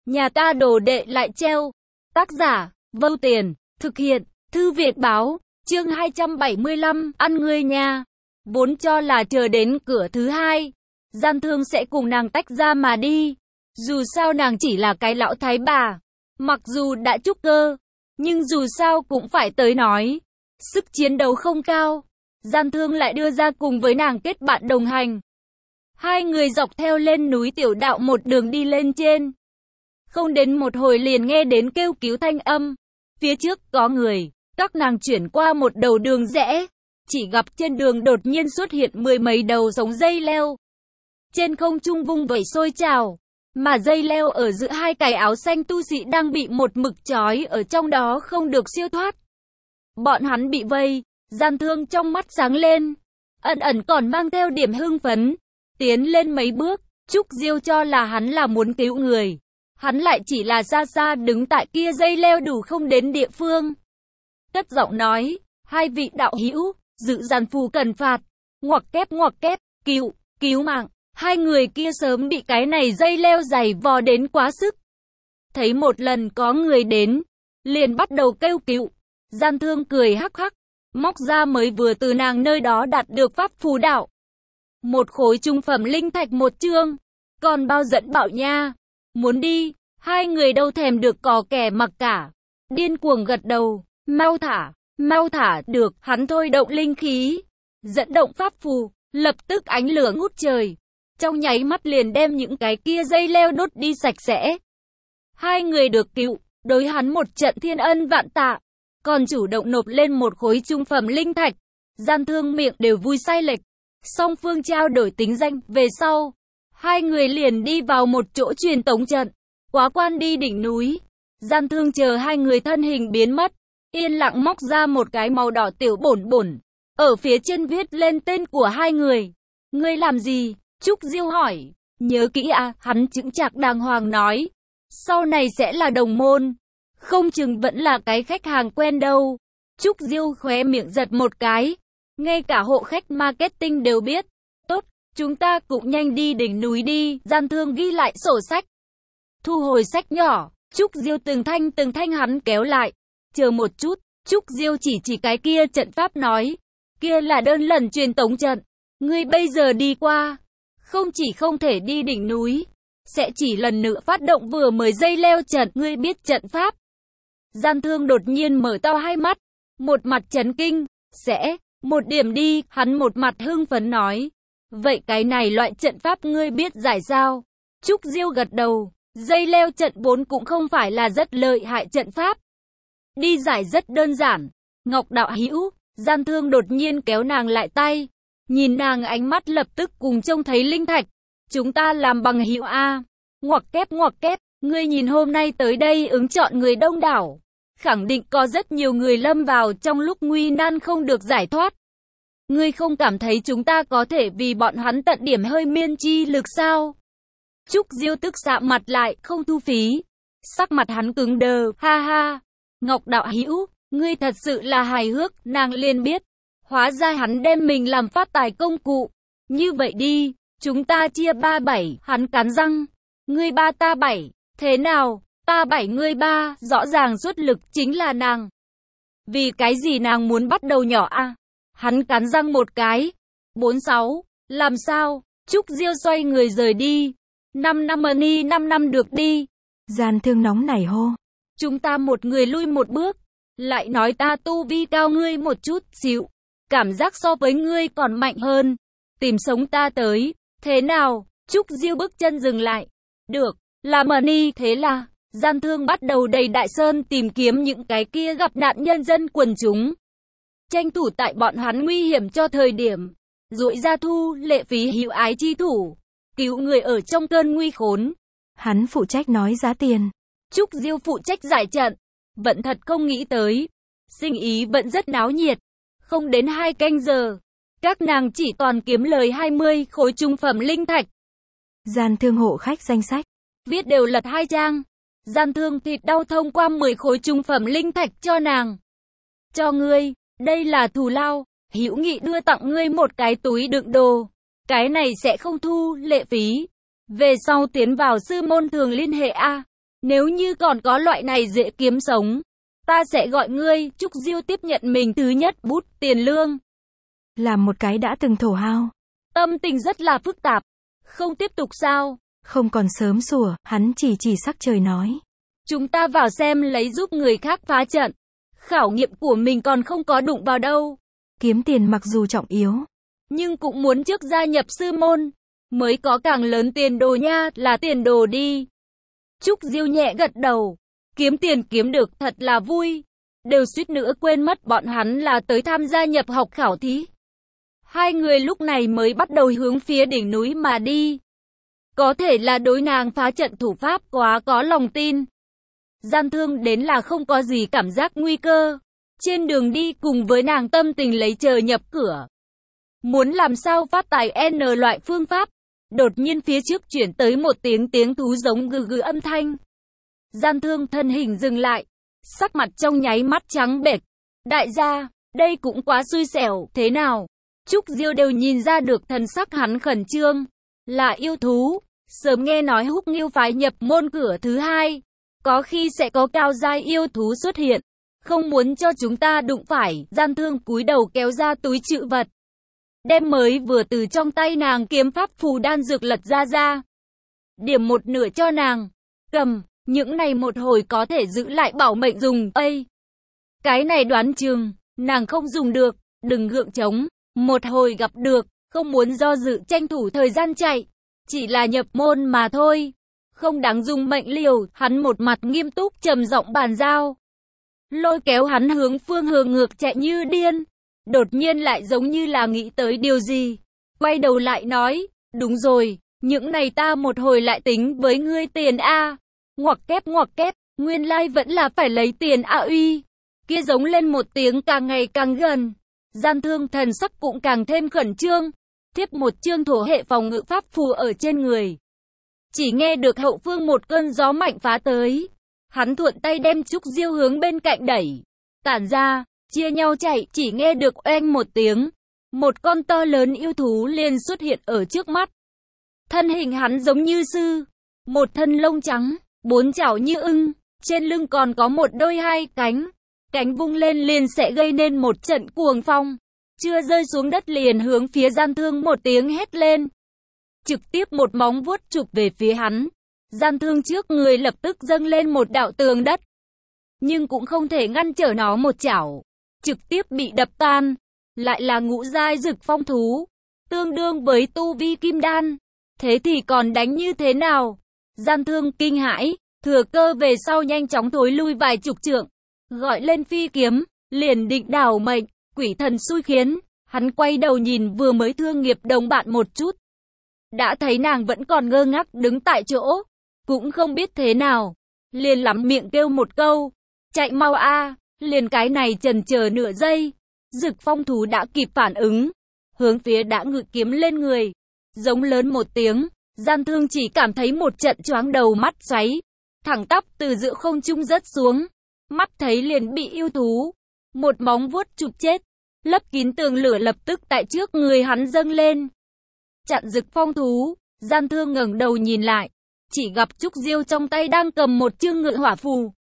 Nhà ta đồ đệ lại treo. Tác giả, Vâu Tiền, thực hiện, Thư Viện Báo, chương 275, ăn ngươi nha. Vốn cho là chờ đến cửa thứ hai, Gian Thương sẽ cùng nàng tách ra mà đi. Dù sao nàng chỉ là cái lão thái bà, mặc dù đã trúc cơ, nhưng dù sao cũng phải tới nói. Sức chiến đấu không cao, Gian Thương lại đưa ra cùng với nàng kết bạn đồng hành. Hai người dọc theo lên núi tiểu đạo một đường đi lên trên. Không đến một hồi liền nghe đến kêu cứu thanh âm. Phía trước có người, các nàng chuyển qua một đầu đường rẽ. Chỉ gặp trên đường đột nhiên xuất hiện mười mấy đầu sống dây leo. Trên không trung vung vẩy sôi trào. Mà dây leo ở giữa hai cái áo xanh tu sĩ đang bị một mực trói ở trong đó không được siêu thoát. Bọn hắn bị vây, Gian Thương trong mắt sáng lên. Ẩn ẩn còn mang theo điểm hưng phấn. Tiến lên mấy bước, Trúc Diêu cho là hắn là muốn cứu người. Hắn lại chỉ là xa xa đứng tại kia dây leo đủ không đến địa phương. Cất giọng nói, hai vị đạo hữu, dự gian phù cần phạt. Ngoặc kép, cứu mạng. Hai người kia sớm bị cái này dây leo dày vò đến quá sức. Thấy một lần có người đến, liền bắt đầu kêu cứu. Gian Thương cười hắc hắc, móc ra mới vừa từ nàng nơi đó đạt được pháp phù đạo. Một khối trung phẩm linh thạch một chương, còn bao dẫn bảo nha. Muốn đi, hai người đâu thèm được cò kẻ mặc cả. Điên cuồng gật đầu, mau thả, được, hắn thôi động linh khí. Dẫn động pháp phù, lập tức ánh lửa ngút trời. Trong nháy mắt liền đem những cái kia dây leo đốt đi sạch sẽ. Hai người được cứu, đối hắn một trận thiên ân vạn tạ. Còn chủ động nộp lên một khối trung phẩm linh thạch. Gian Thương miệng đều vui sai lệch. Song phương trao đổi tính danh, về sau, hai người liền đi vào một chỗ truyền tống trận, quá quan đi đỉnh núi. Gian Thương chờ hai người thân hình biến mất, yên lặng móc ra một cái màu đỏ tiểu bổn bổn, ở phía trên viết lên tên của hai người. Ngươi làm gì? Trúc Diêu hỏi. Nhớ kỹ à, hắn chững chạc đàng hoàng nói. Sau này sẽ là đồng môn, không chừng vẫn là cái khách hàng quen đâu. Trúc Diêu khóe miệng giật một cái. Ngay cả hộ khách marketing đều biết. Tốt, chúng ta cũng nhanh đi đỉnh núi đi. Gian Thương ghi lại sổ sách. Thu hồi sách nhỏ, Trúc Diêu từng thanh hắn kéo lại. Chờ một chút, Trúc Diêu chỉ cái kia trận pháp nói. Kia là đơn lần truyền tống trận. Ngươi bây giờ đi qua, không chỉ không thể đi đỉnh núi, sẽ chỉ lần nữa phát động vừa mới dây leo trận. Ngươi biết trận pháp? Gian Thương đột nhiên mở to hai mắt, một mặt chấn kinh. Sẽ, một điểm đi, hắn một mặt hưng phấn nói. Vậy cái này loại trận pháp ngươi biết giải sao? Trúc Diêu gật đầu, dây leo trận vốn cũng không phải là rất lợi hại trận pháp. Đi giải rất đơn giản. Ngọc đạo hữu, Gian Thương đột nhiên kéo nàng lại tay. Nhìn nàng ánh mắt lập tức cùng trông thấy linh thạch. Chúng ta làm bằng hữu A. Ngoặc kép, ngươi nhìn hôm nay tới đây ứng chọn người đông đảo. Khẳng định có rất nhiều người lâm vào trong lúc nguy nan không được giải thoát. Ngươi không cảm thấy chúng ta có thể vì bọn hắn tận điểm hơi miên chi lực sao? Trúc Diêu tức sạm mặt lại, không thu phí. Sắc mặt hắn cứng đờ, ha ha. Ngọc đạo hữu, ngươi thật sự là hài hước, nàng liền biết. Hóa ra hắn đem mình làm phát tài công cụ. Như vậy đi, chúng ta chia 3-7, hắn cắn răng. Ngươi 3 ta 7, thế nào? Ta 7 ngươi 3, rõ ràng xuất lực chính là nàng. Vì cái gì nàng muốn bắt đầu nhỏ a? Hắn cắn răng một cái. 4-6, làm sao? Trúc Diêu xoay người rời đi. 5 năm money 5 năm được đi. Gian Thương nóng nảy hô. Chúng ta một người lui một bước. Lại nói ta tu vi cao ngươi một chút xíu. Cảm giác so với ngươi còn mạnh hơn. Tìm sống ta tới. Thế nào? Trúc Diêu bước chân dừng lại. Được, là money. Thế là Gian Thương bắt đầu đầy Đại Sơn tìm kiếm những cái kia gặp nạn nhân dân quần chúng. Tranh thủ tại bọn hắn nguy hiểm cho thời điểm, duỗi ra thu lệ phí hữu ái chi thủ, cứu người ở trong cơn nguy khốn. Hắn phụ trách nói giá tiền. Trúc Diêu phụ trách giải trận. Vẫn thật không nghĩ tới, sinh ý vẫn rất náo nhiệt. Không đến 2 canh giờ, các nàng chỉ toàn kiếm lời 20 khối trung phẩm linh thạch. Gian Thương hộ khách danh sách, viết đều lật 2 trang. Gian Thương thịt đau thông qua 10 khối trung phẩm linh thạch cho nàng. Cho ngươi, đây là thù lao. Hữu nghị đưa tặng ngươi một cái túi đựng đồ. Cái này sẽ không thu lệ phí. Về sau tiến vào sư môn thường liên hệ A. Nếu như còn có loại này dễ kiếm sống, ta sẽ gọi ngươi. Trúc Diêu tiếp nhận mình thứ nhất bút tiền lương. Làm một cái đã từng thổ hao. Tâm tình rất là phức tạp. Không tiếp tục sao? Không còn sớm sủa, hắn chỉ sắc trời nói. Chúng ta vào xem lấy giúp người khác phá trận. Khảo nghiệm của mình còn không có đụng vào đâu. Kiếm tiền mặc dù trọng yếu, nhưng cũng muốn trước gia nhập sư môn. Mới có càng lớn tiền đồ nha, là tiền đồ đi. Trúc Diêu nhẹ gật đầu. Kiếm tiền kiếm được thật là vui. Đều suýt nữa quên mất bọn hắn là tới tham gia nhập học khảo thí. Hai người lúc này mới bắt đầu hướng phía đỉnh núi mà đi. Có thể là đối nàng phá trận thủ pháp quá có lòng tin. Gian Thương đến là không có gì cảm giác nguy cơ. Trên đường đi cùng với nàng tâm tình lấy chờ nhập cửa. Muốn làm sao phát tài N loại phương pháp. Đột nhiên phía trước chuyển tới một tiếng thú giống gừ gừ âm thanh. Gian Thương thân hình dừng lại. Sắc mặt trong nháy mắt trắng bệch. Đại gia, đây cũng quá xui xẻo, thế nào? Trúc Diêu đều nhìn ra được thần sắc hắn khẩn trương. Là yêu thú. Sớm nghe nói Húc Nghiêu phái nhập môn cửa thứ hai. Có khi sẽ có cao giai yêu thú xuất hiện. Không muốn cho chúng ta đụng phải. Gian Thương cúi đầu kéo ra túi trữ vật. Đem mới vừa từ trong tay nàng kiếm pháp phù đan dược lật ra. Điểm một nửa cho nàng. Cầm, những này một hồi có thể giữ lại bảo mệnh dùng. Ây! Cái này đoán chừng, nàng không dùng được, đừng gượng chống. Một hồi gặp được, không muốn do dự tranh thủ thời gian chạy. Chỉ là nhập môn mà thôi. Không đáng dùng mệnh liều, hắn một mặt nghiêm túc trầm giọng bàn giao. Lôi kéo hắn hướng phương hướng ngược chạy như điên. Đột nhiên lại giống như là nghĩ tới điều gì. Quay đầu lại nói, đúng rồi, những này ta một hồi lại tính với ngươi tiền A. Ngoặc kép, nguyên lai vẫn là phải lấy tiền A uy. Kia giống lên một tiếng càng ngày càng gần. Gian Thương thần sắc cũng càng thêm khẩn trương. Thiếp một chương thổ hệ phòng ngự pháp phù ở trên người. Chỉ nghe được hậu phương một cơn gió mạnh phá tới. Hắn thuận tay đem Trúc Diêu hướng bên cạnh đẩy. Tản ra, chia nhau chạy, chỉ nghe được oeng một tiếng. Một con to lớn yêu thú liền xuất hiện ở trước mắt. Thân hình hắn giống như sư. Một thân lông trắng, bốn chảo như ưng. Trên lưng còn có một đôi hai cánh. Cánh vung lên liền sẽ gây nên một trận cuồng phong. Chưa rơi xuống đất liền hướng phía Gian Thương một tiếng hét lên. Trực tiếp một móng vuốt chụp về phía hắn. Gian Thương trước người lập tức dâng lên một đạo tường đất. Nhưng cũng không thể ngăn trở nó một chảo. Trực tiếp bị đập tan. Lại là ngũ giai dực phong thú. Tương đương với tu vi kim đan. Thế thì còn đánh như thế nào? Gian Thương kinh hãi. Thừa cơ về sau nhanh chóng thối lui vài chục trượng. Gọi lên phi kiếm. Liền định đảo mệnh. Quỷ thần xui khiến. Hắn quay đầu nhìn vừa mới thương nghiệp đồng bạn một chút. Đã thấy nàng vẫn còn ngơ ngác đứng tại chỗ. Cũng không biết thế nào. Liền lắm miệng kêu một câu. Chạy mau a. Liền cái này chần chờ nửa giây. Dực phong thú đã kịp phản ứng. Hướng phía đã ngự kiếm lên người. Giống lớn một tiếng. Gian Thương chỉ cảm thấy một trận choáng đầu mắt xoáy. Thẳng tắp từ giữa không trung rớt xuống. Mắt thấy liền bị yêu thú. Một móng vuốt chụp chết. Lấp kín tường lửa lập tức tại trước người hắn dâng lên. Chặn dực phong thú. Gian Thương ngẩng đầu nhìn lại. Chỉ gặp Trúc Diêu trong tay đang cầm một chương ngự hỏa phù.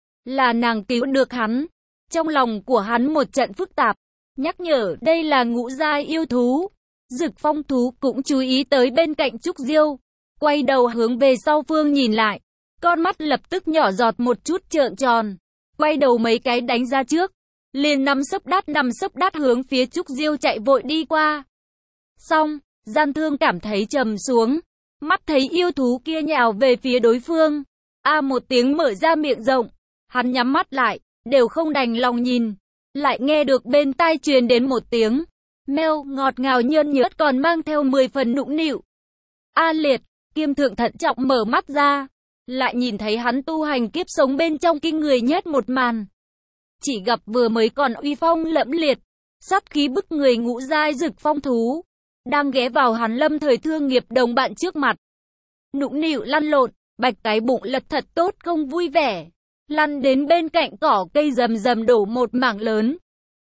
Là nàng cứu được hắn. Trong lòng của hắn một trận phức tạp. Nhắc nhở đây là ngũ giai yêu thú. Dực phong thú cũng chú ý tới bên cạnh Trúc Diêu. Quay đầu hướng về sau phương nhìn lại. Con mắt lập tức nhỏ giọt một chút trợn tròn. Quay đầu mấy cái đánh ra trước. Liền nằm sấp đát hướng phía Trúc Diêu chạy vội đi qua. Xong, Gian Thương cảm thấy trầm xuống. Mắt thấy yêu thú kia nhào về phía đối phương. Một tiếng mở ra miệng rộng. Hắn nhắm mắt lại, đều không đành lòng nhìn. Lại nghe được bên tai truyền đến một tiếng. Meo ngọt ngào nhơn nhớt còn mang theo 10 phần nũng nịu. Liệt, Kiêm Thượng thận trọng mở mắt ra. Lại nhìn thấy hắn tu hành kiếp sống bên trong kinh người nhất một màn. Chỉ gặp vừa mới còn uy phong lẫm liệt. Sát khí bức người ngũ giai dực phong thú. Đang ghé vào hắn lâm thời thương nghiệp đồng bạn trước mặt. Nũng nịu lăn lộn, bạch cái bụng lật thật tốt không vui vẻ. Lăn đến bên cạnh cỏ cây rầm rầm đổ một mảng lớn.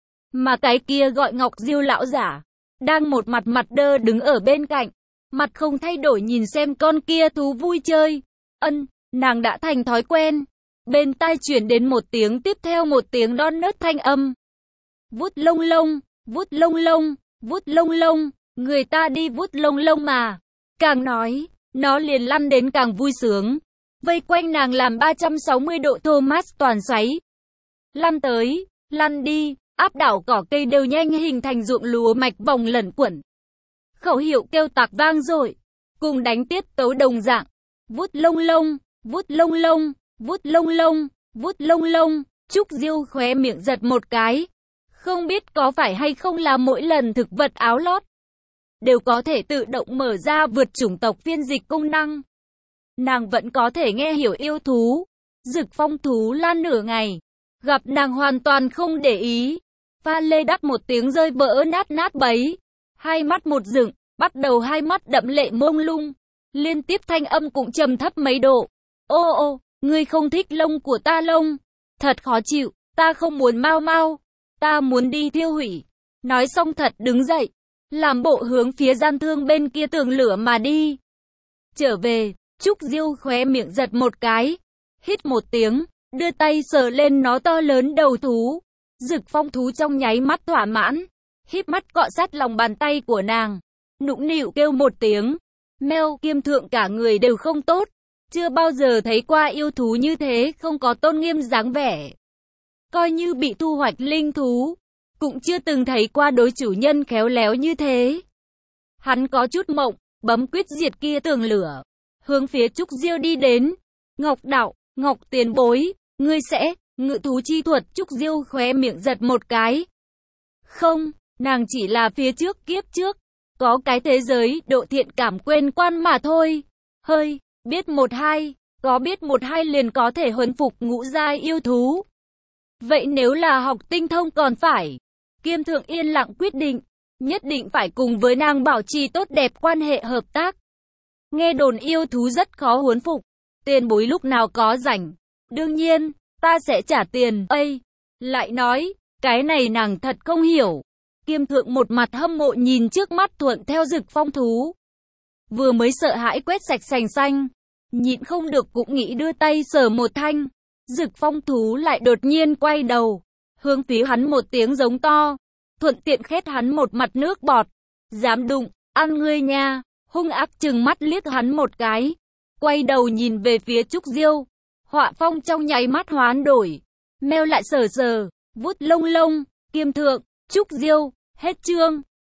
Mà cái kia gọi Ngọc Diêu lão giả. Đang một mặt đơ đứng ở bên cạnh. Mặt không thay đổi nhìn xem con kia thú vui chơi. Nàng đã thành thói quen. Bên tai chuyển đến một tiếng tiếp theo một tiếng non nớt thanh âm. Vút lông lông, vút lông lông, vút lông lông, người ta đi vút lông lông mà. Càng nói, nó liền lăn đến càng vui sướng. Vây quanh nàng làm 360 độ Thomas toàn xoáy. Lăn tới, lăn đi, áp đảo cỏ cây đều nhanh hình thành ruộng lúa mạch vòng lẩn quẩn. Khẩu hiệu kêu tạc vang dội, cùng đánh tiết tấu đồng dạng. Vút lông lông, vút lông lông, vút lông lông, vút lông lông. Trúc Diêu khóe miệng giật một cái. Không biết có phải hay không là mỗi lần thực vật áo lót đều có thể tự động mở ra vượt chủng tộc phiên dịch công năng. Nàng vẫn có thể nghe hiểu yêu thú. Dực phong thú lan nửa ngày. Gặp nàng hoàn toàn không để ý. Pha lê đắt một tiếng rơi vỡ nát nát bấy. Hai mắt một dựng, bắt đầu hai mắt đẫm lệ mông lung. Liên tiếp thanh âm cũng trầm thấp mấy độ. Ô ô, ngươi không thích lông của ta lông. Thật khó chịu, ta không muốn mau mau. Ta muốn đi tiêu hủy. Nói xong thật đứng dậy. Làm bộ hướng phía gian thương bên kia tường lửa mà đi. Trở về, Trúc Diêu khóe miệng giật một cái. Hít một tiếng, đưa tay sờ lên nó to lớn đầu thú. Dực phong thú trong nháy mắt thỏa mãn. Híp mắt cọ sát lòng bàn tay của nàng. Nũng nịu kêu một tiếng. Mèo Kiêm Thượng cả người đều không tốt. Chưa bao giờ thấy qua yêu thú như thế, không có tôn nghiêm dáng vẻ. Coi như bị thu hoạch linh thú, cũng chưa từng thấy qua đối chủ nhân khéo léo như thế. Hắn có chút mộng, bấm quyết diệt kia tường lửa. Hướng phía Trúc Diêu đi đến. Ngọc đạo, Ngọc tiền bối, ngươi sẽ, ngự thú chi thuật. Trúc Diêu khóe miệng giật một cái. Không, nàng chỉ là phía trước kiếp trước. Có cái thế giới độ thiện cảm quên quan mà thôi. Hơi, biết một hai, có biết một hai liền có thể huấn phục ngũ giai yêu thú. Vậy nếu là học tinh thông còn phải. Kiêm Thượng yên lặng quyết định, nhất định phải cùng với nàng bảo trì tốt đẹp quan hệ hợp tác. Nghe đồn yêu thú rất khó huấn phục, tiền bối lúc nào có rảnh. Đương nhiên, ta sẽ trả tiền. Ây, lại nói, cái này nàng thật không hiểu. Kiêm Thượng một mặt hâm mộ nhìn trước mắt thuận theo Dực phong thú. Vừa mới sợ hãi quét sạch sành xanh, nhịn không được cũng nghĩ đưa tay sờ một thanh. Dực phong thú lại đột nhiên quay đầu, hướng phía hắn một tiếng giống to, thuận tiện khét hắn một mặt nước bọt. Dám đụng, ăn ngươi nha. Hung ác trừng mắt liếc hắn một cái, quay đầu nhìn về phía Trúc Diêu. Họa phong trong nháy mắt hoán đổi. Meo lại sờ sờ, vuốt lông lông. Kiêm Thượng, Trúc Diêu, hết chương.